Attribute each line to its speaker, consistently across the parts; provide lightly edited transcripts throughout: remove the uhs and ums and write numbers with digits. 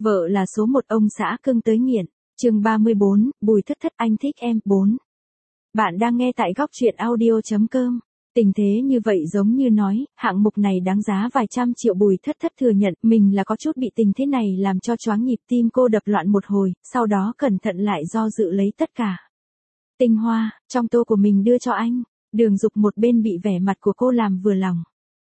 Speaker 1: Vợ là số một ông xã cưng tới nghiện. Chương 34, Bùi Thất Thất anh thích em 4. Bạn đang nghe tại góc truyện audio.com. Tình thế như vậy giống như nói, hạng mục này đáng giá vài trăm triệu. Bùi Thất Thất thừa nhận mình là có chút bị tình thế này làm cho choáng nhịp tim. Cô đập loạn một hồi, sau đó cẩn thận lại do dự lấy tất cả tinh hoa trong tô của mình đưa cho anh. Đường Dục một bên bị vẻ mặt của cô làm vừa lòng.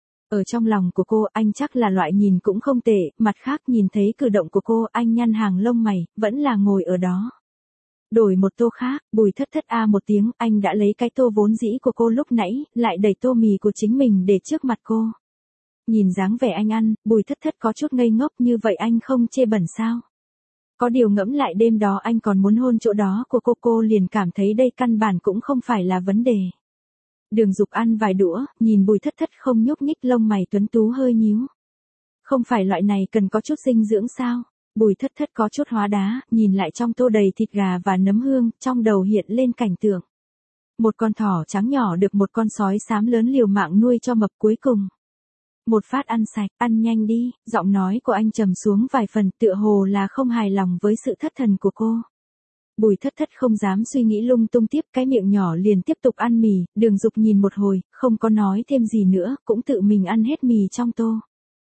Speaker 1: Ở trong lòng của cô, anh chắc là loại nhìn cũng không tệ, mặt khác nhìn thấy cử động của cô, anh nhăn hàng lông mày, vẫn là ngồi ở đó. Đổi một tô khác, Bùi Thất Thất a một tiếng, anh đã lấy cái tô vốn dĩ của cô lúc nãy, lại đẩy tô mì của chính mình để trước mặt cô. Nhìn dáng vẻ anh ăn, Bùi Thất Thất có chút ngây ngốc. Như vậy anh không chê bẩn sao? Có điều ngẫm lại đêm đó anh còn muốn hôn chỗ đó của cô liền cảm thấy đây căn bản cũng không phải là vấn đề. Đường Dục ăn vài đũa, nhìn Bùi Thất Thất không nhúc nhích, lông mày tuấn tú hơi nhíu. Không phải loại này cần có chút dinh dưỡng sao? Bùi Thất Thất có chút hóa đá, nhìn lại trong tô đầy thịt gà và nấm hương, trong đầu hiện lên cảnh tượng. Một con thỏ trắng nhỏ được một con sói xám lớn liều mạng nuôi cho mập, cuối cùng một phát ăn sạch. Ăn nhanh đi. Giọng nói của anh trầm xuống vài phần, tựa hồ là không hài lòng với sự thất thần của cô. Bùi Thất Thất không dám suy nghĩ lung tung tiếp, cái miệng nhỏ liền tiếp tục ăn mì. Đường Dục nhìn một hồi, không có nói thêm gì nữa, cũng tự mình ăn hết mì trong tô.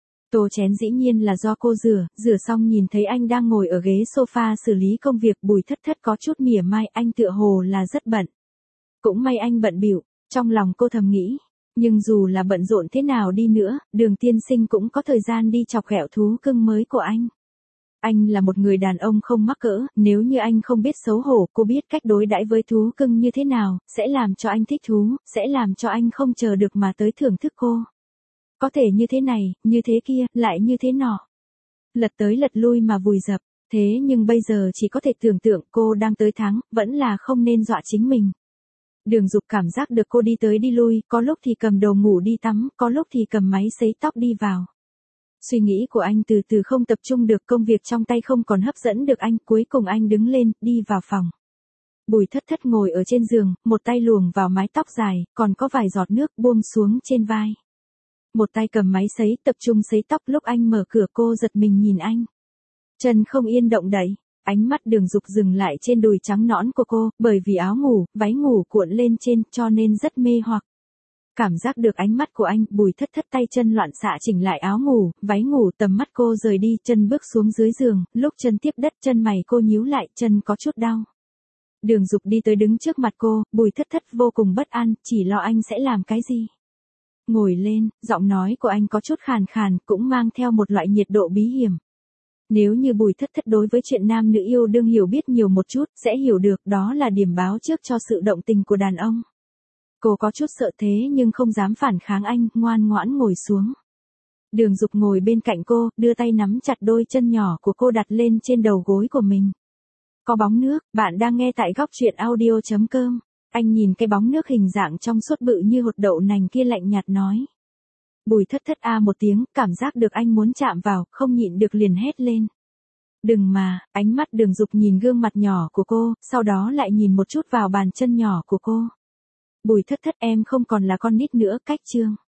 Speaker 1: Tô chén dĩ nhiên là do cô rửa xong nhìn thấy anh đang ngồi ở ghế sofa xử lý công việc. Bùi Thất Thất có chút mỉa mai, anh tựa hồ là rất bận. Cũng may anh bận bịu, trong lòng cô thầm nghĩ. Nhưng dù là bận rộn thế nào đi nữa, Đường tiên sinh cũng có thời gian đi chọc ghẹo thú cưng mới của anh. Anh là một người đàn ông không mắc cỡ, nếu như anh không biết xấu hổ, cô biết cách đối đãi với thú cưng như thế nào, sẽ làm cho anh thích thú, sẽ làm cho anh không chờ được mà tới thưởng thức cô. Có thể như thế này, như thế kia, lại như thế nọ. Lật tới lật lui mà vùi dập, thế nhưng bây giờ chỉ có thể tưởng tượng cô đang tới thắng, vẫn là không nên dọa chính mình. Đường Dục cảm giác được cô đi tới đi lui, có lúc thì cầm đồ ngủ đi tắm, có lúc thì cầm máy sấy tóc đi vào. Suy nghĩ của anh từ từ không tập trung được, công việc trong tay không còn hấp dẫn được anh, cuối cùng anh đứng lên, đi vào phòng. Bùi Thất Thất ngồi ở trên giường, một tay luồn vào mái tóc dài, còn có vài giọt nước buông xuống trên vai. Một tay cầm máy sấy, tập trung sấy tóc. Lúc anh mở cửa cô giật mình nhìn anh. Chân không yên động đậy, ánh mắt Đường Dục dừng lại trên đùi trắng nõn của cô, bởi vì áo ngủ, váy ngủ cuộn lên trên, cho nên rất mê hoặc. Cảm giác được ánh mắt của anh, Bùi Thất Thất tay chân loạn xạ chỉnh lại áo ngủ, váy ngủ, tầm mắt cô rời đi, chân bước xuống dưới giường, lúc chân tiếp đất chân mày cô nhíu lại, chân có chút đau. Đường Dục đi tới đứng trước mặt cô, Bùi Thất Thất vô cùng bất an, chỉ lo anh sẽ làm cái gì. Ngồi lên, giọng nói của anh có chút khàn khàn, cũng mang theo một loại nhiệt độ bí hiểm. Nếu như Bùi Thất Thất đối với chuyện nam nữ yêu đương hiểu biết nhiều một chút, sẽ hiểu được đó là điểm báo trước cho sự động tình của đàn ông. Cô có chút sợ thế nhưng không dám phản kháng anh, ngoan ngoãn ngồi xuống. Đường Dục ngồi bên cạnh cô, đưa tay nắm chặt đôi chân nhỏ của cô đặt lên trên đầu gối của mình. Có bóng nước, bạn đang nghe tại góc truyện audio.com. Anh nhìn cái bóng nước hình dạng trong suốt bự như hột đậu nành kia lạnh nhạt nói. Bùi Thất Thất a một tiếng, cảm giác được anh muốn chạm vào, không nhịn được liền hét lên. Đừng mà, ánh mắt Đường Dục nhìn gương mặt nhỏ của cô, sau đó lại nhìn một chút vào bàn chân nhỏ của cô. Bùi Thất Thất em không còn là con nít nữa, cách chương.